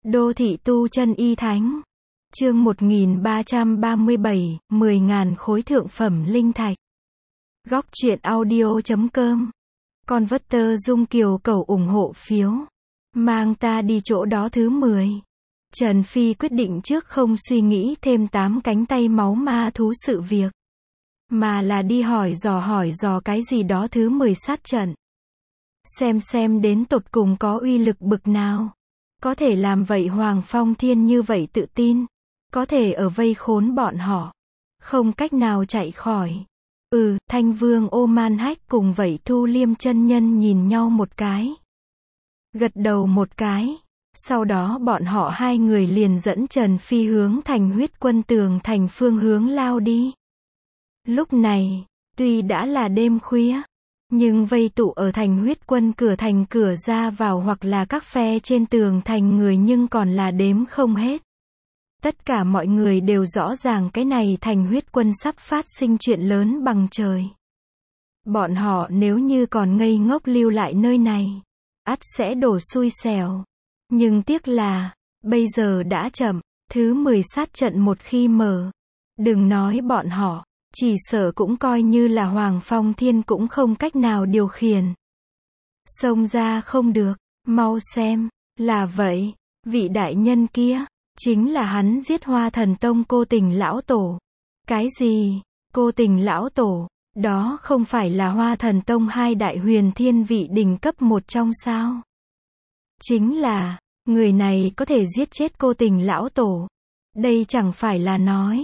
Đô thị tu chân y thánh. Chương 1337, 10.000 khối thượng phẩm linh thạch. Góc truyện audio.com. Converter Dung Kiều cầu ủng hộ phiếu. Mang ta đi chỗ đó thứ 10. Trần Phi quyết định trước không suy nghĩ thêm 8 cánh tay máu ma thú sự việc, mà là đi hỏi dò cái gì đó thứ 10 sát trận. Xem đến tột cùng có uy lực bực nào. Có thể làm vậy Hoàng Phong Thiên như vậy tự tin. Có thể ở vây khốn bọn họ. Không cách nào chạy khỏi. Thanh Vương Ô Man Hách cùng vậy Thu Liêm chân nhân nhìn nhau một cái. Gật đầu một cái. Sau đó bọn họ hai người liền dẫn Trần Phi hướng thành Huyết Quân tường thành phương hướng lao đi. Lúc này, tuy đã là đêm khuya, nhưng vây tụ ở thành Huyết Quân cửa thành cửa ra vào hoặc là các phe trên tường thành người nhưng còn là đếm không hết. Tất cả mọi người đều rõ ràng cái này thành Huyết Quân sắp phát sinh chuyện lớn bằng trời. Bọn họ nếu như còn ngây ngốc lưu lại nơi này, ắt sẽ đổ xui xẻo. Nhưng tiếc là, bây giờ đã chậm, thứ 10 sát trận một khi mở. Đừng nói bọn họ, chỉ sợ cũng coi như là Hoàng Phong Thiên cũng không cách nào điều khiển. Xông ra không được, mau xem, là vậy, vị đại nhân kia, chính là hắn giết Hoa Thần Tông Cô Tình lão tổ. Cái gì? Cô Tình lão tổ, đó không phải là Hoa Thần Tông hai đại huyền thiên vị đỉnh cấp một trong sao? Chính là, người này có thể giết chết Cô Tình lão tổ. Đây chẳng phải là nói.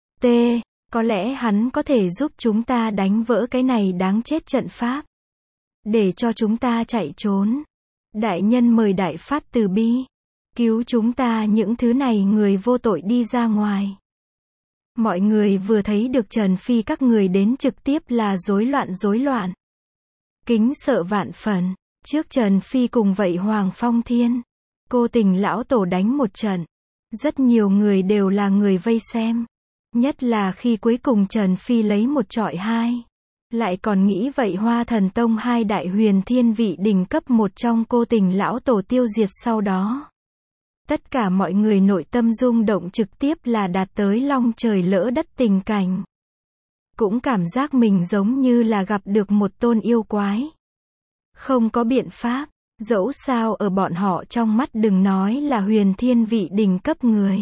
Có lẽ hắn có thể giúp chúng ta đánh vỡ cái này đáng chết trận pháp. Để cho chúng ta chạy trốn. Đại nhân mời đại phát từ bi. Cứu chúng ta những thứ này người vô tội đi ra ngoài. Mọi người vừa thấy được Trần Phi các người đến trực tiếp là rối loạn. Kính sợ vạn phần. Trước Trần Phi cùng vậy Hoàng Phong Thiên, Cô Tình lão tổ đánh một trận. Rất nhiều người đều là người vây xem. Nhất là khi cuối cùng Trần Phi lấy một trọi hai. Lại còn nghĩ vậy Hoa Thần Tông hai đại huyền thiên vị đỉnh cấp một trong Cô Tình lão tổ tiêu diệt sau đó. Tất cả mọi người nội tâm rung động trực tiếp là đạt tới long trời lỡ đất tình cảnh. Cũng cảm giác mình giống như là gặp được một tôn yêu quái. Không có biện pháp, dẫu sao ở bọn họ trong mắt đừng nói là huyền thiên vị đỉnh cấp người.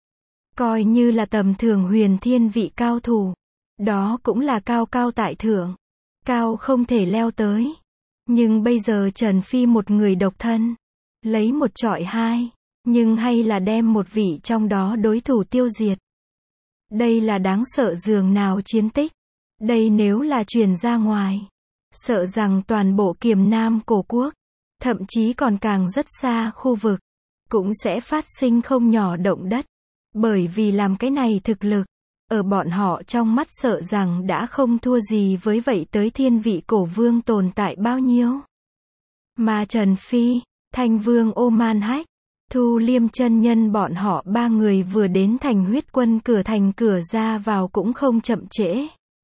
Coi như là tầm thường huyền thiên vị cao thủ. Đó cũng là cao tại thượng. Cao không thể leo tới. Nhưng bây giờ Trần Phi một người độc thân. Lấy một trọi hai. Nhưng hay là đem một vị trong đó đối thủ tiêu diệt. Đây là đáng sợ dường nào chiến tích. Đây nếu là truyền ra ngoài. Sợ rằng toàn bộ Kiềm Nam cổ quốc. Thậm chí còn càng rất xa khu vực. Cũng sẽ phát sinh không nhỏ động đất. Bởi vì làm cái này thực lực. Ở bọn họ trong mắt sợ rằng đã không thua gì với vậy tới thiên vị cổ vương tồn tại bao nhiêu. Mà Trần Phi, Thanh Vương Ô Man Hách, Thu Liêm chân nhân bọn họ ba người vừa đến thành Huyết Quân cửa thành cửa ra vào cũng không chậm trễ.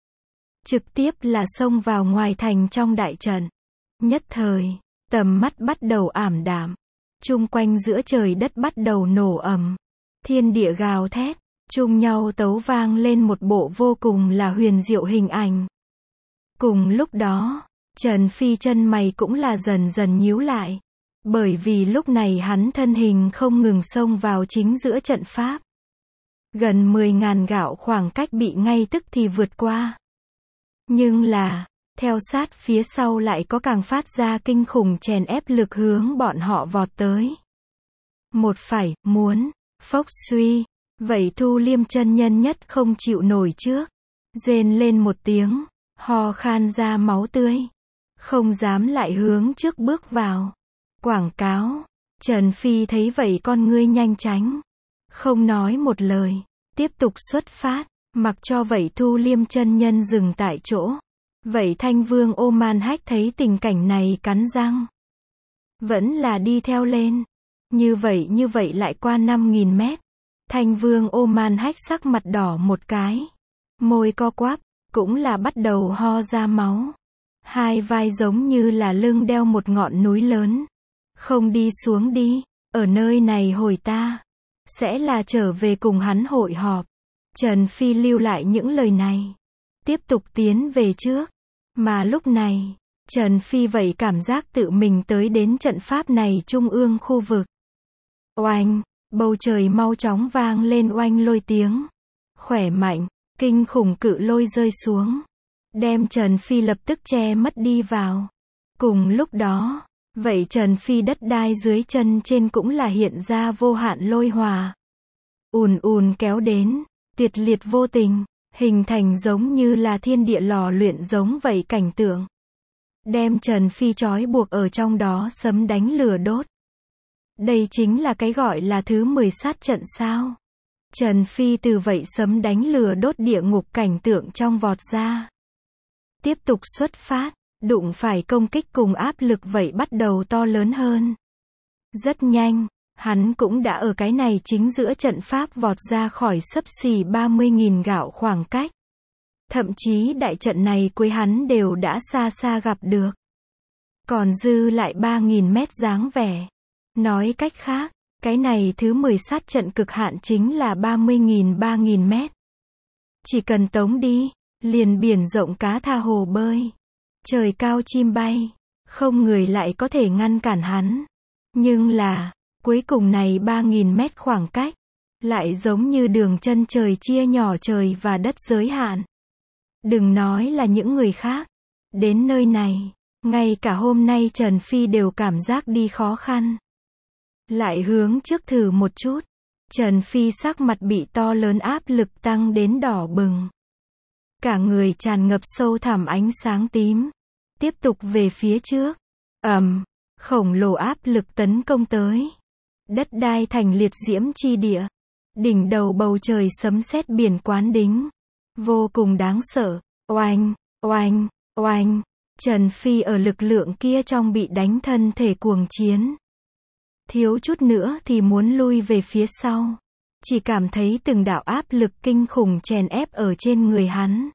Trực tiếp là xông vào ngoài thành trong đại trận. Nhất thời, tầm mắt bắt đầu ảm đạm. Chung quanh giữa trời đất bắt đầu nổ ầm. Thiên địa gào thét, chung nhau tấu vang lên một bộ vô cùng là huyền diệu hình ảnh. Cùng lúc đó, Trần Phi chân mày cũng là dần nhíu lại. Bởi vì lúc này hắn thân hình không ngừng xông vào chính giữa trận pháp. Gần 10.000 gạo khoảng cách bị ngay tức thì vượt qua. Nhưng là, theo sát phía sau lại có càng phát ra kinh khủng chèn ép lực hướng bọn họ vọt tới. Phốc suy, vậy Thu Liêm chân nhân nhất không chịu nổi trước. Rên lên một tiếng, ho khan ra máu tươi. Không dám lại hướng trước bước vào. Quảng cáo, Trần Phi thấy vậy con ngươi nhanh tránh. Không nói một lời, tiếp tục xuất phát, mặc cho vậy Thu Liêm chân nhân dừng tại chỗ. Vậy Thanh Vương Ô Man Hách thấy tình cảnh này cắn răng. Vẫn là đi theo lên. Như vậy lại qua 5.000 mét. Thanh Vương Ô Man Hách sắc mặt đỏ một cái. Môi co quắp, cũng là bắt đầu ho ra máu. Hai vai giống như là lưng đeo một ngọn núi lớn. Không đi xuống đi, ở nơi này hồi ta sẽ là trở về cùng hắn hội họp. Trần Phi lưu lại những lời này, tiếp tục tiến về trước. Mà lúc này, Trần Phi vậy cảm giác tự mình tới đến trận pháp này trung ương khu vực. Oanh, bầu trời mau chóng vang lên oanh lôi tiếng. Khỏe mạnh, kinh khủng cự lôi rơi xuống, đem Trần Phi lập tức che mất đi vào. Cùng lúc đó, vậy Trần Phi đất đai dưới chân trên cũng là hiện ra vô hạn lôi hòa. Ùn ùn kéo đến, tuyệt liệt vô tình, hình thành giống như là thiên địa lò luyện giống vậy cảnh tượng. Đem Trần Phi trói buộc ở trong đó sấm đánh lửa đốt. Đây chính là cái gọi là thứ 10 sát trận sao. Trần Phi từ vậy sấm đánh lửa đốt địa ngục cảnh tượng trong vọt ra. Tiếp tục xuất phát, đụng phải công kích cùng áp lực vậy bắt đầu to lớn hơn. Rất nhanh, hắn cũng đã ở cái này chính giữa trận pháp vọt ra khỏi xấp xỉ 30.000 gạo khoảng cách. Thậm chí đại trận này cuối hắn đều đã xa xa gặp được. Còn dư lại 3.000 mét dáng vẻ. Nói cách khác, cái này thứ 10 sát trận cực hạn chính là 3.000 mét. Chỉ cần tống đi, liền biển rộng cá tha hồ bơi. Trời cao chim bay, không người lại có thể ngăn cản hắn. Nhưng là, cuối cùng này 3.000 mét khoảng cách, lại giống như đường chân trời chia nhỏ trời và đất giới hạn. Đừng nói là những người khác. Đến nơi này, ngay cả hôm nay Trần Phi đều cảm giác đi khó khăn. Lại hướng trước thử một chút. Trần Phi sắc mặt bị to lớn áp lực tăng đến đỏ bừng. Cả người tràn ngập sâu thẳm ánh sáng tím. Tiếp tục về phía trước. Khổng lồ áp lực tấn công tới. Đất đai thành liệt diễm chi địa. Đỉnh đầu bầu trời sấm sét biển quán đính. Vô cùng đáng sợ. Oanh, oanh, oanh. Trần Phi ở lực lượng kia trong bị đánh thân thể cuồng chiến. Thiếu chút nữa thì muốn lui về phía sau. Chỉ cảm thấy từng đạo áp lực kinh khủng chèn ép ở trên người hắn.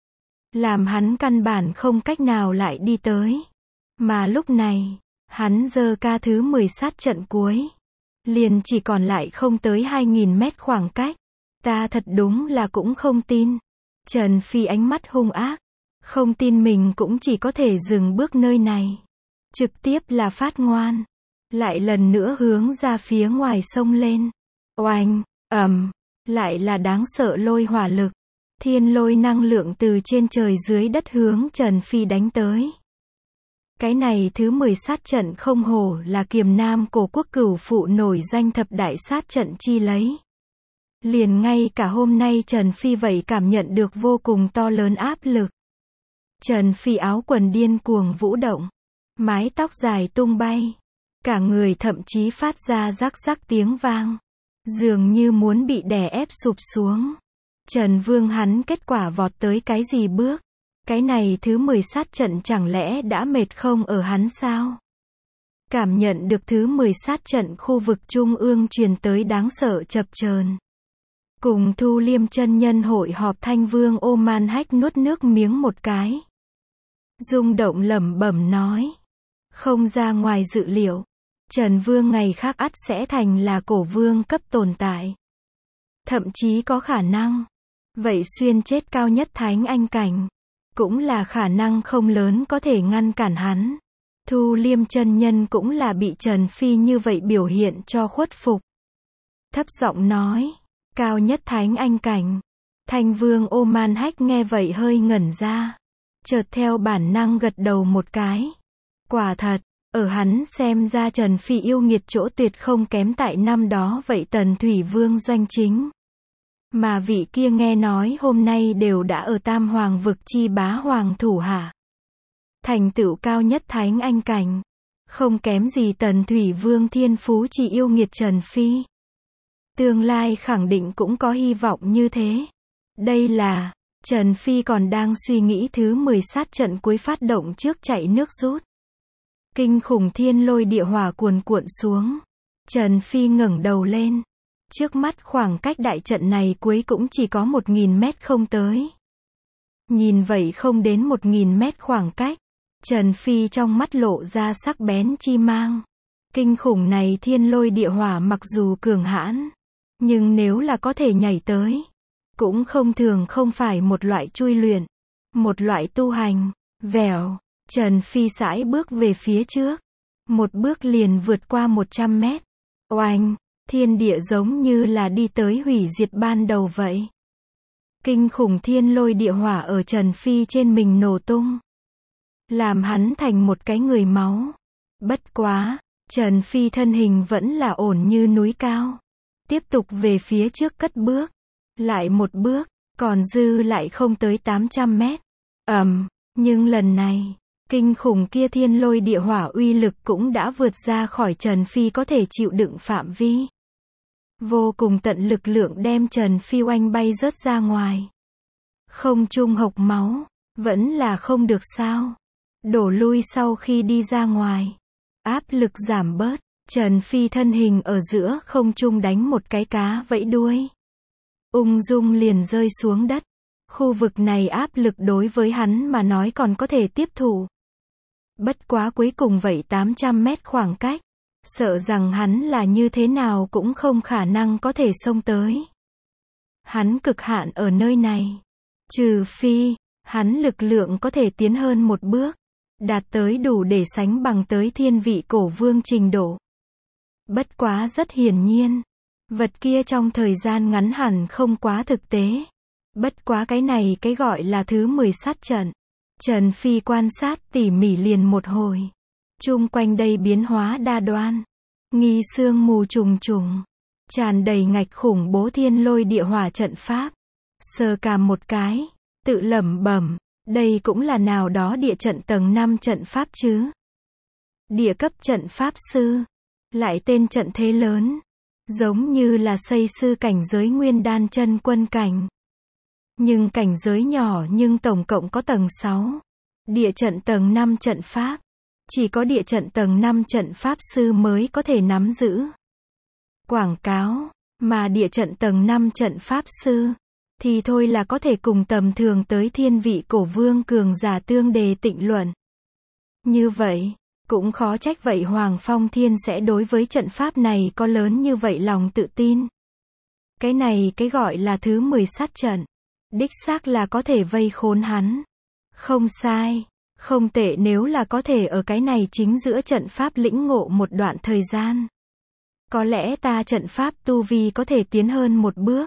Làm hắn căn bản không cách nào lại đi tới. Mà lúc này, hắn giơ ca thứ 10 sát trận cuối. Liền chỉ còn lại không tới 2.000 mét khoảng cách. Ta thật đúng là cũng không tin. Trần Phi ánh mắt hung ác. Không tin mình cũng chỉ có thể dừng bước nơi này. Trực tiếp là phát ngoan. Lại lần nữa hướng ra phía ngoài sông lên. Oanh, lại là đáng sợ lôi hỏa lực. Thiên lôi năng lượng từ trên trời dưới đất hướng Trần Phi đánh tới. Cái này thứ 10 sát trận không hổ là Kiềm Nam cổ quốc cửu phụ nổi danh thập đại sát trận chi lấy. Liền ngay cả hôm nay Trần Phi vậy cảm nhận được vô cùng to lớn áp lực. Trần Phi áo quần điên cuồng vũ động. Mái tóc dài tung bay. Cả người thậm chí phát ra rắc rắc tiếng vang. Dường như muốn bị đè ép sụp xuống. Trần Vương hắn kết quả vọt tới cái gì bước? Cái này thứ 10 sát trận chẳng lẽ đã mệt không ở hắn sao? Cảm nhận được thứ 10 sát trận khu vực trung ương truyền tới đáng sợ chập chờn. Cùng Thu Liêm chân nhân hội họp Thanh Vương Oman Hách nuốt nước miếng một cái. Rung động lẩm bẩm nói. Không ra ngoài dự liệu. Trần Vương ngày khác ắt sẽ thành là cổ vương cấp tồn tại. Thậm chí có khả năng. Vậy xuyên chết cao nhất thánh anh cảnh. Cũng là khả năng không lớn có thể ngăn cản hắn. Thu Liêm chân nhân cũng là bị Trần Phi như vậy biểu hiện cho khuất phục. Thấp giọng nói. Cao nhất thánh anh cảnh. Thanh Vương Oman Hách nghe vậy hơi ngẩn ra. Chợt theo bản năng gật đầu một cái. Quả thật, ở hắn xem ra Trần Phi yêu nghiệt chỗ tuyệt không kém tại năm đó vậy Tần Thủy Vương doanh chính. Mà vị kia nghe nói hôm nay đều đã ở Tam Hoàng vực chi bá hoàng thủ hạ. Thành tựu cao nhất thánh anh cảnh. Không kém gì Tần Thủy Vương thiên phú chỉ yêu nghiệt Trần Phi. Tương lai khẳng định cũng có hy vọng như thế. Đây là, Trần Phi còn đang suy nghĩ thứ 10 sát trận cuối phát động trước chạy nước rút. Kinh khủng thiên lôi địa hỏa cuồn cuộn xuống. Trần Phi ngẩng đầu lên. Trước mắt khoảng cách đại trận này cuối cũng chỉ có 1.000 mét không tới. Nhìn vậy không đến 1.000 mét khoảng cách. Trần Phi trong mắt lộ ra sắc bén chi mang. Kinh khủng này thiên lôi địa hỏa mặc dù cường hãn, nhưng nếu là có thể nhảy tới, cũng không phải một loại chui luyện, một loại tu hành. Vèo, Trần Phi sải bước về phía trước. Một bước liền vượt qua 100 mét. Oanh, thiên địa giống như là đi tới hủy diệt ban đầu vậy. Kinh khủng thiên lôi địa hỏa ở Trần Phi trên mình nổ tung, làm hắn thành một cái người máu. Bất quá, Trần Phi thân hình vẫn là ổn như núi cao. Tiếp tục về phía trước cất bước. Lại một bước, còn dư lại không tới 800 mét. Nhưng lần này, kinh khủng kia thiên lôi địa hỏa uy lực cũng đã vượt ra khỏi Trần Phi có thể chịu đựng phạm vi. Vô cùng tận lực lượng đem Trần Phi oanh bay rớt ra ngoài. Không trung hộc máu, vẫn là không được sao. Đổ lui sau khi đi ra ngoài. Áp lực giảm bớt, Trần Phi thân hình ở giữa không trung đánh một cái cá vẫy đuôi. Ung dung liền rơi xuống đất. Khu vực này áp lực đối với hắn mà nói còn có thể tiếp thụ. Bất quá cuối cùng vậy 800 mét khoảng cách. Sợ rằng hắn là như thế nào cũng không khả năng có thể xông tới. Hắn cực hạn ở nơi này. Trừ phi, hắn lực lượng có thể tiến hơn một bước. Đạt tới đủ để sánh bằng tới thiên vị cổ vương trình độ. Bất quá rất hiển nhiên. Vật kia trong thời gian ngắn hẳn không quá thực tế. Bất quá cái này cái gọi là thứ 10 sát trận. Trần Phi quan sát tỉ mỉ liền một hồi. Chung quanh đây biến hóa đa đoan. Nghi sương mù trùng trùng. Tràn đầy ngạch khủng bố thiên lôi địa hỏa trận pháp. Sờ cảm một cái. Tự lẩm bẩm. Đây cũng là nào đó địa trận tầng 5 trận pháp chứ. Địa cấp trận pháp sư. Lại tên trận thế lớn. Giống như là xây sư cảnh giới nguyên đan chân quân cảnh. Nhưng cảnh giới nhỏ nhưng tổng cộng có tầng 6. Địa trận tầng 5 trận pháp. Chỉ có địa trận tầng 5 trận pháp sư mới có thể nắm giữ. Quảng cáo, mà địa trận tầng 5 trận pháp sư, thì thôi là có thể cùng tầm thường tới thiên vị cổ vương cường giả tương đề tịnh luận. Như vậy, cũng khó trách vậy Hoàng Phong Thiên sẽ đối với trận pháp này có lớn như vậy lòng tự tin. Cái này cái gọi là thứ 10 sát trận. Đích xác là có thể vây khốn hắn. Không sai, không tệ nếu là có thể ở cái này chính giữa trận pháp lĩnh ngộ một đoạn thời gian. Có lẽ ta trận pháp tu vi có thể tiến hơn một bước.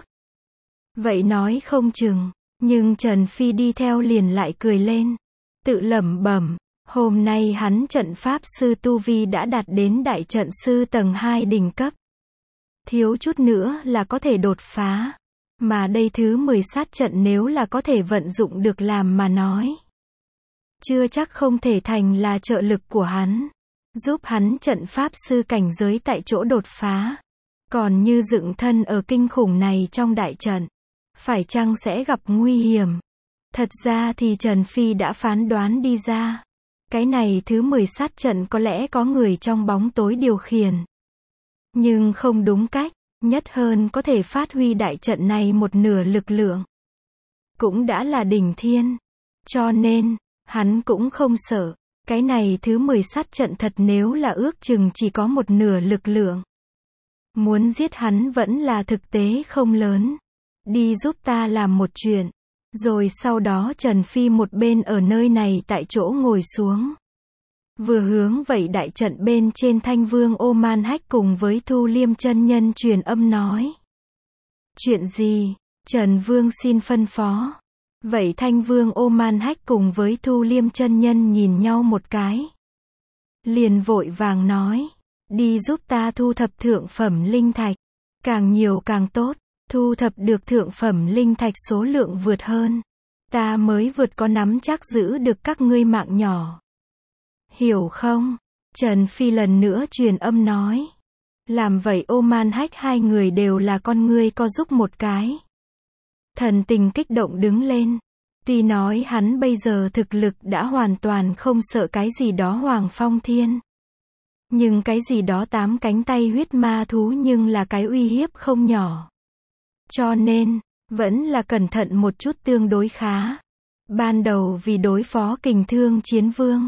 Vậy nói không chừng, nhưng Trần Phi đi theo liền lại cười lên. Tự lẩm bẩm, hôm nay hắn trận pháp sư tu vi đã đạt đến đại trận sư tầng 2 đỉnh cấp. Thiếu chút nữa là có thể đột phá. Mà đây thứ 10 sát trận nếu là có thể vận dụng được làm mà nói. Chưa chắc không thể thành là trợ lực của hắn. Giúp hắn trận pháp sư cảnh giới tại chỗ đột phá. Còn như dựng thân ở kinh khủng này trong đại trận. Phải chăng sẽ gặp nguy hiểm? Thật ra thì Trần Phi đã phán đoán đi ra. Cái này thứ 10 sát trận có lẽ có người trong bóng tối điều khiển. Nhưng không đúng cách. Nhất hơn có thể phát huy đại trận này một nửa lực lượng. Cũng đã là đỉnh thiên. Cho nên, hắn cũng không sợ. Cái này thứ 10 sát trận thật nếu là ước chừng chỉ có một nửa lực lượng. Muốn giết hắn vẫn là thực tế không lớn. Đi giúp ta làm một chuyện. Rồi sau đó Trần Phi một bên ở nơi này tại chỗ ngồi xuống. Vừa hướng vậy đại trận bên trên Thanh Vương Ô Man Hách cùng với Thu Liêm chân nhân truyền âm nói. Chuyện gì? Trần Vương xin phân phó. Vậy Thanh Vương Ô Man Hách cùng với Thu Liêm chân nhân nhìn nhau một cái. Liền vội vàng nói. Đi giúp ta thu thập thượng phẩm linh thạch. Càng nhiều càng tốt. Thu thập được thượng phẩm linh thạch số lượng vượt hơn. Ta mới vượt có nắm chắc giữ được các ngươi mạng nhỏ. Hiểu không? Trần Phi lần nữa truyền âm nói. Làm vậy Ô Man Hách hai người đều là con ngươi co giúp một cái. Thần tình kích động đứng lên. Tuy nói hắn bây giờ thực lực đã hoàn toàn không sợ cái gì đó Hoàng Phong Thiên. Nhưng cái gì đó 8 cánh tay huyết ma thú nhưng là cái uy hiếp không nhỏ. Cho nên, vẫn là cẩn thận một chút tương đối khá. Ban đầu vì đối phó Kình Thương Chiến Vương.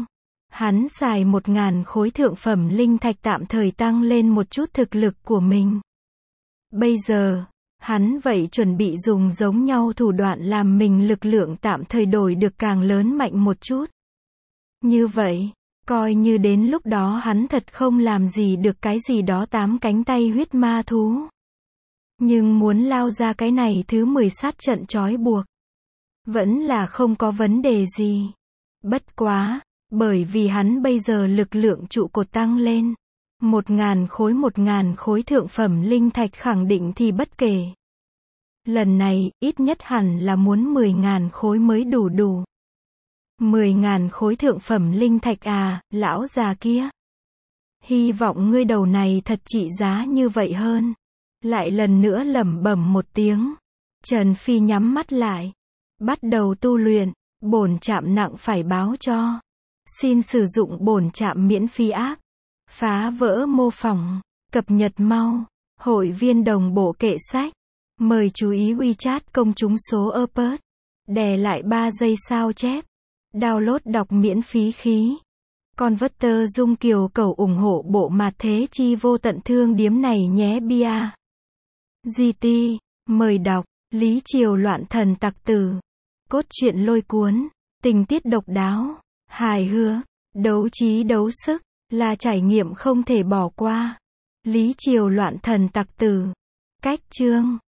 Hắn xài 1.000 khối thượng phẩm linh thạch tạm thời tăng lên một chút thực lực của mình. Bây giờ, hắn vậy chuẩn bị dùng giống nhau thủ đoạn làm mình lực lượng tạm thời đổi được càng lớn mạnh một chút. Như vậy, coi như đến lúc đó hắn thật không làm gì được cái gì đó 8 cánh tay huyết ma thú. Nhưng muốn lao ra cái này thứ 10 sát trận trói buộc, vẫn là không có vấn đề gì. Bất quá, bởi vì hắn bây giờ lực lượng trụ cột tăng lên. 1.000 khối thượng phẩm linh thạch khẳng định thì bất kể. Lần này, ít nhất hẳn là muốn 10.000 khối mới đủ. 10.000 khối thượng phẩm linh thạch à, lão già kia. Hy vọng ngươi đầu này thật trị giá như vậy hơn. Lại lần nữa lẩm bẩm một tiếng. Trần Phi nhắm mắt lại. Bắt đầu tu luyện, bổn trạm nặng phải báo cho. Xin sử dụng bổn trạm miễn phí app. Phá vỡ mô phỏng, cập nhật mau. Hội viên đồng bộ kệ sách. Mời chú ý WeChat công chúng số Opus. Đè lại 3 giây sao chép. Download đọc miễn phí khí. Converter Dung Kiều cầu ủng hộ bộ mạt thế chi vô tận thương điếm này nhé bia. GT, mời đọc, Lý Triều loạn thần tặc tử. Cốt truyện lôi cuốn, tình tiết độc đáo, hài hước, đấu trí đấu sức, là trải nghiệm không thể bỏ qua. Lý Triều loạn thần tặc tử. Cách chương